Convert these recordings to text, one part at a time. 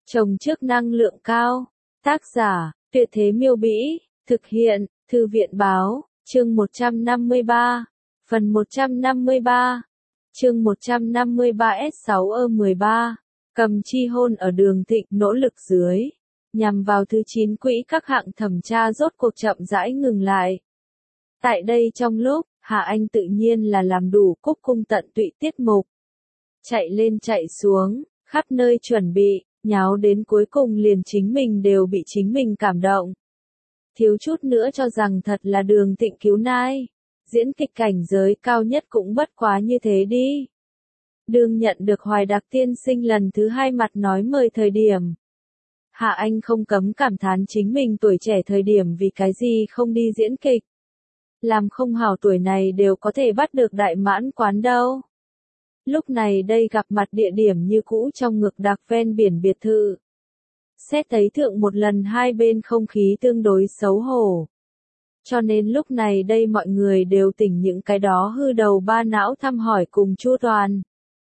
Trồng trước năng lượng cao. Tác giả, Tuyệt Thế Miêu Bĩ. Thực hiện, Thư viện Báo. Chương 153. Phần 153. Chương 153S6E13. Cầm chi hôn ở Đường Thịnh nỗ lực dưới. Nhằm vào thứ 9 quỹ các hạng thẩm tra rốt cuộc chậm rãi ngừng lại. Tại đây trong lúc, Hà Anh tự nhiên là làm đủ cúc cung tận tụy tiết mục. Chạy lên chạy xuống, khắp nơi chuẩn bị, nháo đến cuối cùng liền chính mình đều bị chính mình cảm động. Thiếu chút nữa cho rằng thật là Đường Thịnh cứu nai. Diễn kịch cảnh giới cao nhất cũng bất quá như thế đi. Đương nhận được Hoài Đặc tiên sinh lần thứ 2 mặt nói mời thời điểm. Hạ Anh không cấm cảm thán chính mình tuổi trẻ thời điểm vì cái gì không đi diễn kịch. Làm không hảo tuổi này đều có thể bắt được đại mãn quán đâu. Lúc này đây gặp mặt địa điểm như cũ trong ngực đặc ven biển biệt thự. Xét thấy thượng một lần hai bên không khí tương đối xấu hổ. Cho nên lúc này đây mọi người đều tỉnh những cái đó hư đầu ba não thăm hỏi cùng chu toàn.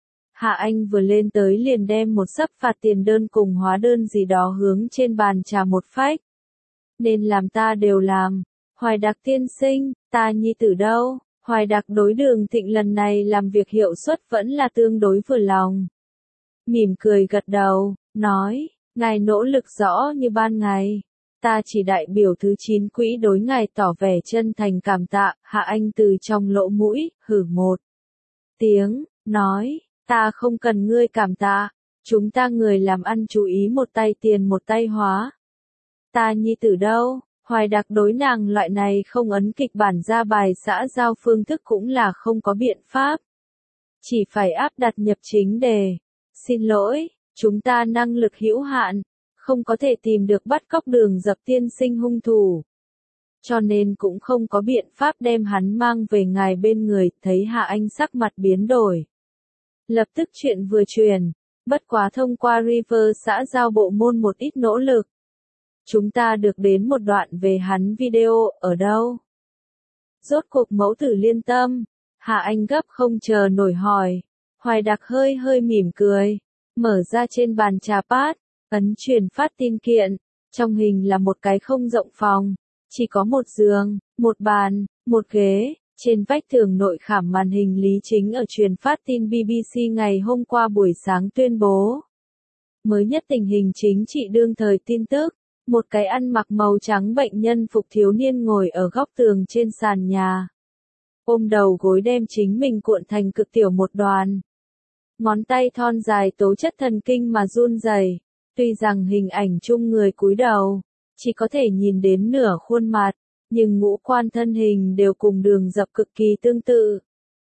Hạ Anh vừa lên tới liền đem một xấp phạt tiền đơn cùng hóa đơn gì đó hướng trên bàn trà một phách. Nên làm ta đều làm. Hoài Đặc tiên sinh, ta nhi tử đâu? Hoài Đặc đối Đường Thịnh lần này làm việc hiệu suất vẫn là tương đối vừa lòng. Mỉm cười gật đầu, nói, ngài nỗ lực rõ như ban ngày. Ta chỉ đại biểu thứ 9 quỹ đối ngài tỏ vẻ chân thành cảm tạ. Hạ Anh từ trong lỗ mũi, hử một tiếng, nói, ta không cần ngươi cảm tạ. Chúng ta người làm ăn chú ý một tay tiền một tay hóa. Ta nhi tử đâu? Hoài Đặc đối nàng loại này không ấn kịch bản ra bài xã giao phương thức cũng là không có biện pháp. Chỉ phải áp đặt nhập chính đề. Xin lỗi, chúng ta năng lực hữu hạn, không có thể tìm được bắt cóc Đường Dập tiên sinh hung thủ. Cho nên cũng không có biện pháp đem hắn mang về ngài bên người. Thấy Hạ Anh sắc mặt biến đổi. Lập tức chuyện vừa truyền, bất quá thông qua River xã giao bộ môn một ít nỗ lực. Chúng ta được đến một đoạn về hắn video, ở đâu? Rốt cuộc mẫu tử liên tâm. Hạ Anh gấp không chờ nổi hỏi. Hoài Đặc hơi hơi mỉm cười. Mở ra trên bàn trà pad, ấn truyền phát tin kiện. Trong hình là một cái không rộng phòng. Chỉ có một giường, một bàn, một ghế. Trên vách tường nội khảm màn hình Lý Chính ở truyền phát tin BBC ngày hôm qua buổi sáng tuyên bố. Mới nhất tình hình chính trị đương thời tin tức. Một cái ăn mặc màu trắng bệnh nhân phục thiếu niên ngồi ở góc tường trên sàn nhà. Ôm đầu gối đem chính mình cuộn thành cực tiểu một đoàn. Ngón tay thon dài tố chất thần kinh mà run rẩy. Tuy rằng hình ảnh chung người cúi đầu, chỉ có thể nhìn đến nửa khuôn mặt, nhưng ngũ quan thân hình đều cùng Đường Dập cực kỳ tương tự.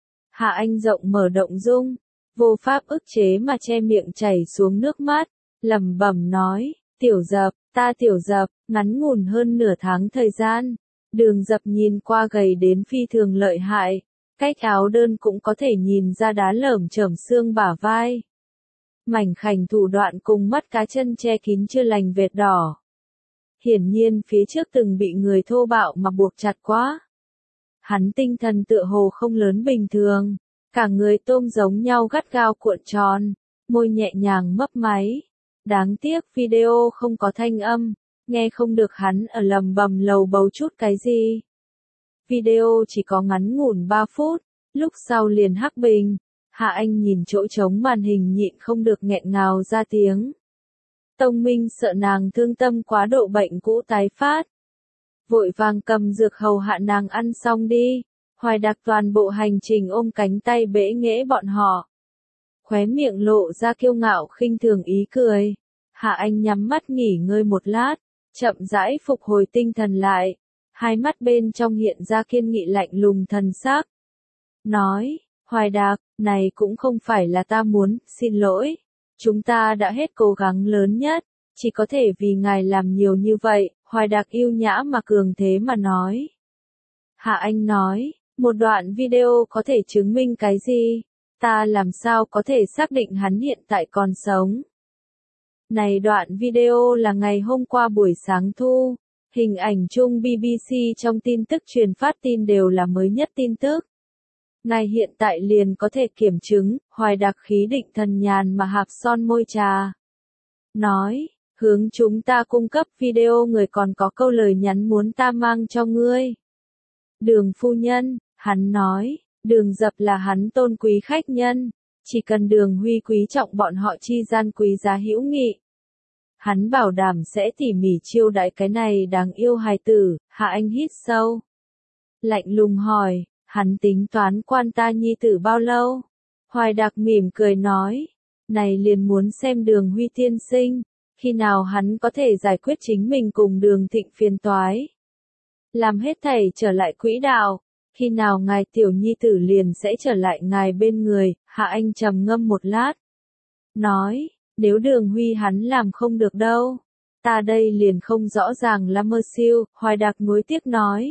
Hạ Anh rộng mở động dung, vô pháp ức chế mà che miệng chảy xuống nước mắt, lẩm bẩm nói, Tiểu Dập. Ta Tiểu Dập, ngắn ngủn hơn nửa tháng thời gian, Đường Dập nhìn qua gầy đến phi thường lợi hại, cách áo đơn cũng có thể nhìn ra đá lởm chởm xương bả vai. Mảnh khảnh thủ đoạn cùng mắt cá chân che kín chưa lành vệt đỏ. Hiển nhiên phía trước từng bị người thô bạo mà buộc chặt quá. Hắn tinh thần tựa hồ không lớn bình thường, cả người tôm giống nhau gắt gao cuộn tròn, môi nhẹ nhàng mấp máy. Đáng tiếc video không có thanh âm, nghe không được hắn ở lầm bầm lầu bầu chút cái gì. Video chỉ có ngắn ngủn 3 phút, lúc sau liền hắc bình. Hạ Anh nhìn chỗ trống màn hình nhịn không được nghẹn ngào ra tiếng. Tông Minh sợ nàng thương tâm quá độ bệnh cũ tái phát. Vội vàng cầm dược hầu hạ nàng ăn xong đi. Hoài Đặc toàn bộ hành trình ôm cánh tay bẽ nghễ bọn họ. Khóe miệng lộ ra kiêu ngạo khinh thường ý cười. Hạ Anh nhắm mắt nghỉ ngơi một lát, chậm rãi phục hồi tinh thần lại. Hai mắt bên trong hiện ra kiên nghị lạnh lùng thần sắc. Nói, Hoài Đặc, này cũng không phải là ta muốn, xin lỗi. Chúng ta đã hết cố gắng lớn nhất, chỉ có thể vì ngài làm nhiều như vậy. Hoài Đặc yêu nhã mà cường thế mà nói. Hạ Anh nói, một đoạn video có thể chứng minh cái gì? Ta làm sao có thể xác định hắn hiện tại còn sống? Này đoạn video là ngày hôm qua buổi sáng thu, hình ảnh chung BBC trong tin tức truyền phát tin đều là mới nhất tin tức. Ngài hiện tại liền có thể kiểm chứng. Hoài Đặc khí định thần nhàn mà hạp son môi trà. nói, hướng chúng ta cung cấp video người còn có câu lời nhắn muốn ta mang cho ngươi. Đường phu nhân, hắn nói, Đường Dập là hắn tôn quý khách nhân, chỉ cần Đường Huy quý trọng bọn họ chi gian quý giá hữu nghị. Hắn bảo đảm sẽ tỉ mỉ chiêu đãi cái này đáng yêu hài tử. Hạ Anh hít sâu, lạnh lùng hỏi, hắn tính toán quan ta nhi tử bao lâu? Hoài Đặc mỉm cười nói, này liền muốn xem Đường Huy tiên sinh, khi nào hắn có thể giải quyết chính mình cùng Đường Thịnh phiền toái. Làm hết thảy trở lại quỹ đạo, khi nào ngài tiểu nhi tử liền sẽ trở lại ngài bên người. Hạ Anh trầm ngâm một lát, nói, nếu Đường Huy hắn làm không được đâu, ta đây liền không rõ ràng là mơ siêu. Hoài Đặc nuối tiếc nói,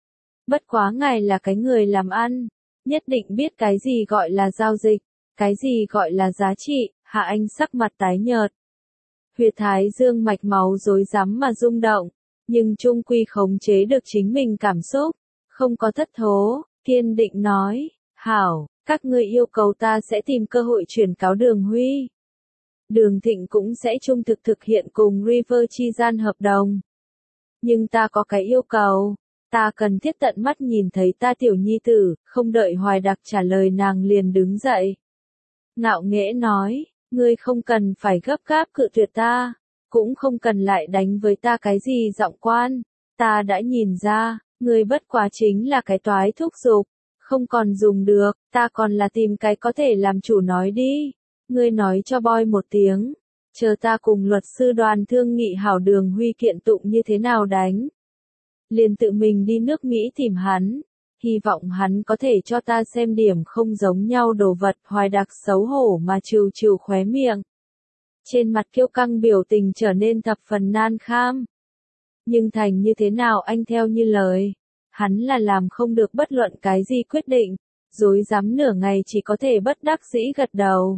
bất quá ngài là cái người làm ăn, nhất định biết cái gì gọi là giao dịch, cái gì gọi là giá trị. Hạ Anh sắc mặt tái nhợt, huyệt thái dương mạch máu rối rắm mà rung động, nhưng chung quy khống chế được chính mình cảm xúc, không có thất thố, kiên định nói, hảo, các ngươi yêu cầu ta sẽ tìm cơ hội chuyển cáo Đường Huy. Đường Thịnh cũng sẽ trung thực thực hiện cùng River chi gian hợp đồng. Nhưng ta có cái yêu cầu, ta cần thiết tận mắt nhìn thấy ta tiểu nhi tử. Không đợi Hoài Đặc trả lời nàng liền đứng dậy, ngạo nghễ nói, ngươi không cần phải gấp gáp cự tuyệt ta, cũng không cần lại đánh với ta cái gì giọng quan, ta đã nhìn ra, ngươi bất quá chính là cái toái thúc giục, không còn dùng được, ta còn là tìm cái có thể làm chủ nói đi, ngươi nói cho boy một tiếng, chờ ta cùng luật sư Đoàn thương nghị hảo Đường Huy kiện tụng như thế nào đánh. Liền tự mình đi nước Mỹ tìm hắn, hy vọng hắn có thể cho ta xem điểm không giống nhau đồ vật. Hoài Đặc xấu hổ mà trừ trừ khóe miệng. Trên mặt kiêu căng biểu tình trở nên thập phần nan kham. Nhưng thành như thế nào anh theo như lời, hắn là làm không được bất luận cái gì quyết định, dối dám nửa ngày chỉ có thể bất đắc dĩ gật đầu.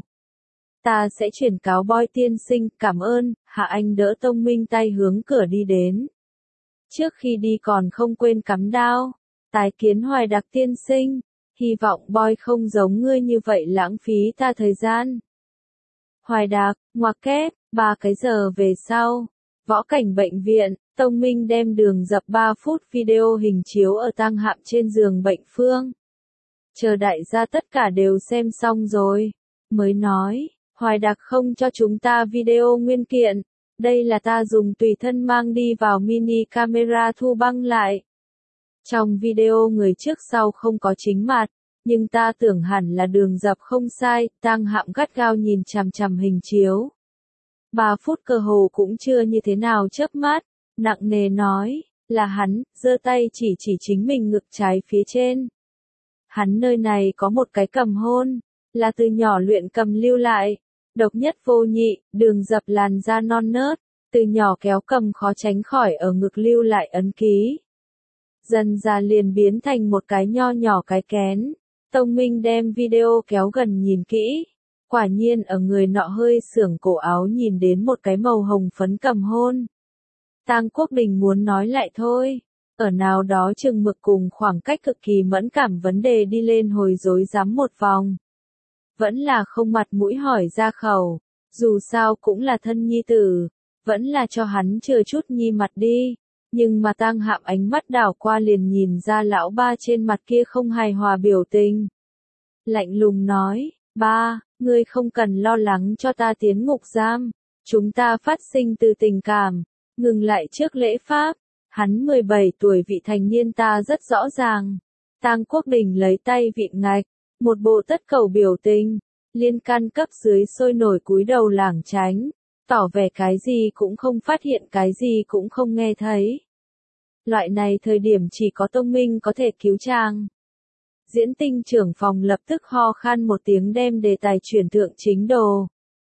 Ta sẽ chuyển cáo boy tiên sinh, cảm ơn. Hạ Anh đỡ Tông Minh tay hướng cửa đi đến. Trước khi đi còn không quên cắm đao, tái kiến Hoài Đặc tiên sinh, hy vọng boy không giống ngươi như vậy lãng phí ta thời gian. Hoài Đặc, ngoặc kép, 3 cái giờ về sau, võ cảnh bệnh viện, Tông Minh đem Đường Dập 3 phút video hình chiếu ở tang hạm trên giường bệnh phương. Chờ đại gia tất cả đều xem xong rồi, mới nói, Hoài Đặc không cho chúng ta video nguyên kiện, đây là ta dùng tùy thân mang đi vào mini camera thu băng lại. Trong video người trước sau không có chính mặt, nhưng ta tưởng hẳn là Đường Dập không sai. Tang hạm gắt gao nhìn chằm chằm hình chiếu. 3 phút cơ hồ cũng chưa như thế nào chớp mắt, nặng nề nói, là hắn, giơ tay chỉ chính mình ngực trái phía trên. Hắn nơi này có một cái cầm hôn, là từ nhỏ luyện cầm lưu lại, độc nhất vô nhị. Đường Dập làn da non nớt, từ nhỏ kéo cầm khó tránh khỏi ở ngực lưu lại ấn ký. Dần ra liền biến thành một cái nho nhỏ cái kén. Tông Minh đem video kéo gần nhìn kỹ. Quả nhiên ở người nọ hơi sưởng cổ áo nhìn đến một cái màu hồng phấn cầm hôn. Tang Quốc Đình muốn nói lại thôi. Ở nào đó chừng mực cùng khoảng cách cực kỳ mẫn cảm vấn đề đi lên hồi rối rắm một vòng. Vẫn là không mặt mũi hỏi ra khẩu. Dù sao cũng là thân nhi tử. Vẫn là cho hắn chừa chút nhi mặt đi. Nhưng mà Tang Hạm ánh mắt đảo qua liền nhìn ra lão ba trên mặt kia không hài hòa biểu tình. Lạnh lùng nói, ba, ngươi không cần lo lắng cho ta tiến ngục giam. Chúng ta phát sinh từ tình cảm. Ngừng lại trước lễ pháp. Hắn 17 tuổi vị thành niên ta rất rõ ràng. Tang Quốc Đình lấy tay vịn ngạch. Một bộ tất cầu biểu tình. Liên can cấp dưới sôi nổi cúi đầu lảng tránh. Tỏ vẻ cái gì cũng không phát hiện, cái gì cũng không nghe thấy. Loại này thời điểm chỉ có Tông Minh có thể cứu chàng. Diễn tinh trưởng phòng lập tức ho khan một tiếng đem đề tài chuyển thượng chính đồ.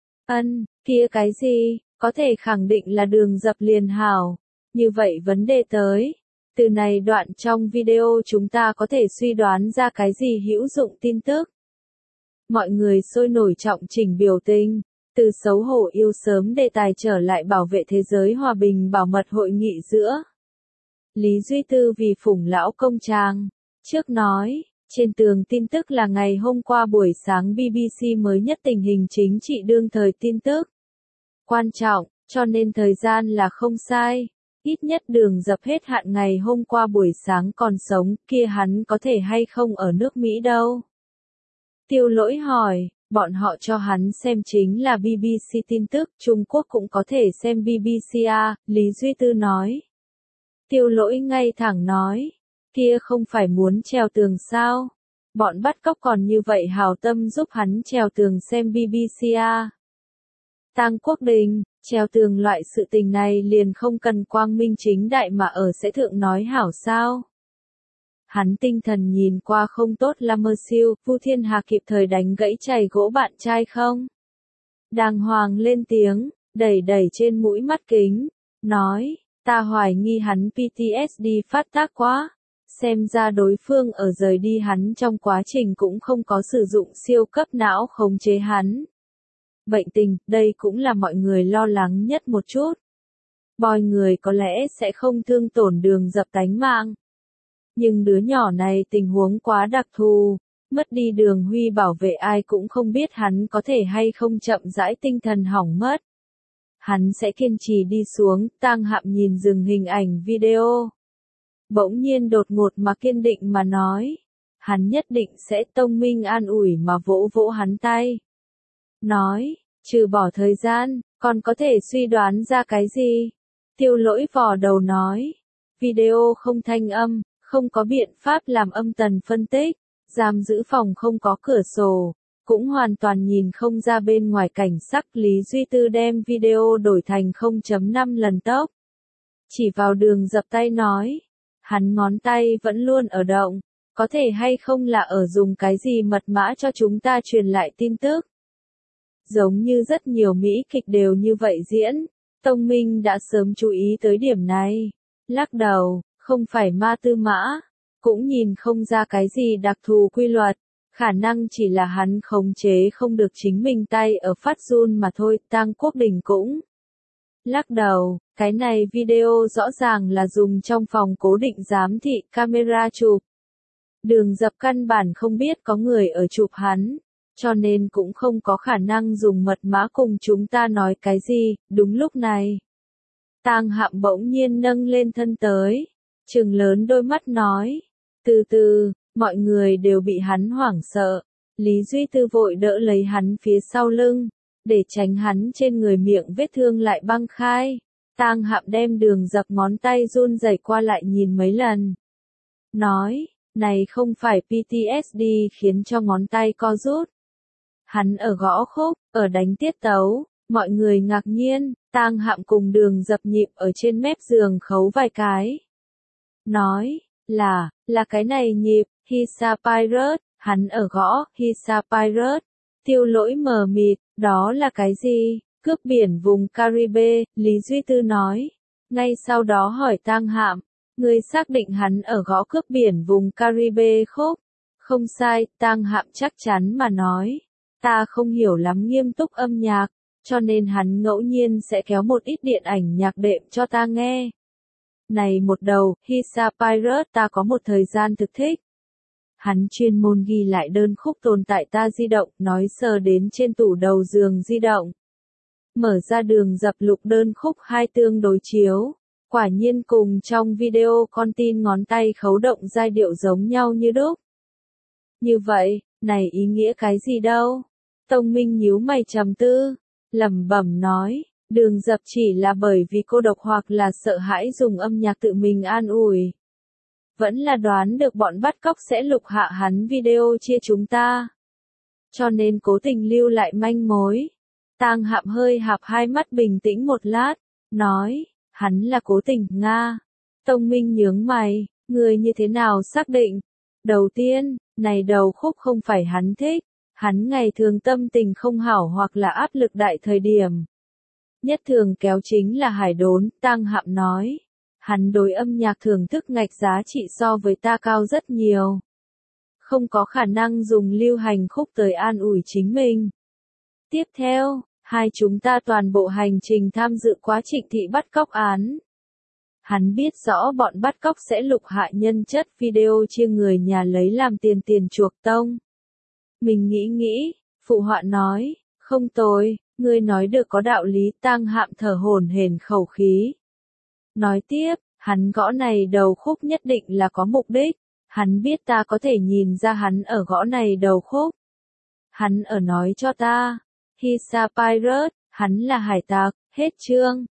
Kia cái gì, có thể khẳng định là Đường Dập liền hảo. Như vậy vấn đề tới. Từ này đoạn trong video chúng ta có thể suy đoán ra cái gì hữu dụng tin tức. Mọi người sôi nổi trọng chỉnh biểu tình. Từ xấu hổ yêu sớm đề tài trở lại bảo vệ thế giới hòa bình bảo mật hội nghị giữa Lý Duy Tư vì phủng lão công trang. Trước nói, trên tường tin tức là ngày hôm qua buổi sáng BBC mới nhất tình hình chính trị đương thời tin tức. quan trọng, cho nên thời gian là không sai. Ít nhất Đường Dập hết hạn ngày hôm qua buổi sáng còn sống, kia hắn có thể hay không ở nước Mỹ đâu. Tiêu Lỗi hỏi, bọn họ cho hắn xem chính là BBC tin tức, Trung Quốc cũng có thể xem BBC à, Lý Duy Tư nói. Tiêu Lỗi ngay thẳng nói, kia không phải muốn trèo tường sao? Bọn bắt cóc còn như vậy hào tâm giúp hắn trèo tường xem BBC à. Tang Quốc Đình, trèo tường loại sự tình này liền không cần quang minh chính đại mà ở sẽ thượng nói hảo sao. Hắn tinh thần nhìn qua không tốt là mơ siêu, Vu Thiên Hà kịp thời đánh gãy chày gỗ bạn trai không? Đàng hoàng lên tiếng, đẩy trên mũi mắt kính, nói, ta hoài nghi hắn PTSD phát tác quá. Xem ra đối phương ở rời đi hắn trong quá trình cũng không có sử dụng siêu cấp não khống chế hắn. Bệnh tình, đây cũng là mọi người lo lắng nhất một chút. Bòi người có lẽ sẽ không thương tổn Đường Dập tánh mạng. Nhưng đứa nhỏ này tình huống quá đặc thù, mất đi Đường Huy bảo vệ ai cũng không biết hắn có thể hay không chậm rãi tinh thần hỏng mất. Hắn sẽ kiên trì đi xuống, Tang Hạm nhìn dừng hình ảnh video. Bỗng nhiên đột ngột mà kiên định mà nói. Hắn nhất định sẽ tông minh an ủi mà vỗ vỗ hắn tay. Nói, trừ bỏ thời gian, còn có thể suy đoán ra cái gì? Tiêu Lỗi vò đầu nói. Video không thanh âm, không có biện pháp làm âm tần phân tích, giam giữ phòng không có cửa sổ, cũng hoàn toàn nhìn không ra bên ngoài cảnh sắc. Lý Duy Tư đem video đổi thành 0.5 lần tốc. Chỉ vào Đường Dập tay nói. Hắn ngón tay vẫn luôn ở động, có thể hay không là ở dùng cái gì mật mã cho chúng ta truyền lại tin tức. Giống như rất nhiều Mỹ kịch đều như vậy diễn, Tông Minh đã sớm chú ý tới điểm này. Lắc đầu, không phải ma tư mã, cũng nhìn không ra cái gì đặc thù quy luật, khả năng chỉ là hắn khống chế không được chính mình tay ở phát run mà thôi. Tang Quốc Đình cũng lắc đầu, cái này video rõ ràng là dùng trong phòng cố định giám thị camera chụp. Đường Dập căn bản không biết có người ở chụp hắn, cho nên cũng không có khả năng dùng mật mã cùng chúng ta nói cái gì. Đúng lúc này, Tang Hạm bỗng nhiên nâng lên thân tới, trừng lớn đôi mắt nói, từ từ, mọi người đều bị hắn hoảng sợ. Lý Duy Tư vội đỡ lấy hắn phía sau lưng, để tránh hắn trên người miệng vết thương lại băng khai. Tang Hạm đem Đường Dập ngón tay run rẩy qua lại nhìn mấy lần. Nói, này không phải PTSD khiến cho ngón tay co rút. Hắn ở gõ khúc, ở đánh tiết tấu, mọi người ngạc nhiên. Tang Hạm cùng Đường Dập nhịp ở trên mép giường khấu vài cái. Nói, là cái này nhịp, Hisa Pirate, hắn ở gõ, Hisa Pirate. Tiêu Lỗi mờ mịt, đó là cái gì? Cướp biển vùng Caribe, Lý Duy Tư nói. Ngay sau đó hỏi Tang Hạm, người xác định hắn ở gõ cướp biển vùng Caribe khúc? Không sai, Tang Hạm chắc chắn mà nói. Ta không hiểu lắm nghiêm túc âm nhạc, cho nên hắn ngẫu nhiên sẽ kéo một ít điện ảnh nhạc đệm cho ta nghe. Này một đầu, Hisa Pirate ta có một thời gian thực thích. Hắn chuyên môn ghi lại đơn khúc tồn tại ta di động, nói sờ đến trên tủ đầu giường di động. Mở ra Đường Dập lục đơn khúc hai tương đối chiếu. Quả nhiên cùng trong video con tin ngón tay khấu động giai điệu giống nhau như đúc. Như vậy, này ý nghĩa cái gì đâu? Tông Minh nhíu mày trầm tư, lẩm bẩm nói, Đường Dập chỉ là bởi vì cô độc hoặc là sợ hãi dùng âm nhạc tự mình an ủi. Vẫn là đoán được bọn bắt cóc sẽ lục hạ hắn video chia chúng ta. Cho nên cố tình lưu lại manh mối. Tang Hạm hơi hạp hai mắt bình tĩnh một lát, nói, hắn là cố tình Nga. Tông Minh nhướng mày, người như thế nào xác định? Đầu tiên, này đầu khúc không phải hắn thích, hắn ngày thường tâm tình không hảo hoặc là áp lực đại thời điểm. Nhất thường kéo chính là Hải Đốn, Tang Hạm nói. Hắn đối âm nhạc thưởng thức ngạch giá trị so với ta cao rất nhiều. Không có khả năng dùng lưu hành khúc tới an ủi chính mình. Tiếp theo, hai chúng ta toàn bộ hành trình tham dự quá Trịnh Thị bắt cóc án. Hắn biết rõ bọn bắt cóc sẽ lục hạ nhân chất video chia người nhà lấy làm tiền chuộc tông. Mình nghĩ, phụ họa nói, không tồi, Ngươi nói được có đạo lý, Tang Hạm thở hổn hển khẩu khí. Nói tiếp, hắn gõ này đầu khúc nhất định là có mục đích, hắn biết ta có thể nhìn ra hắn ở gõ này đầu khúc. Hắn ở nói cho ta, he's a pirate, hắn là hải tặc, hết chương.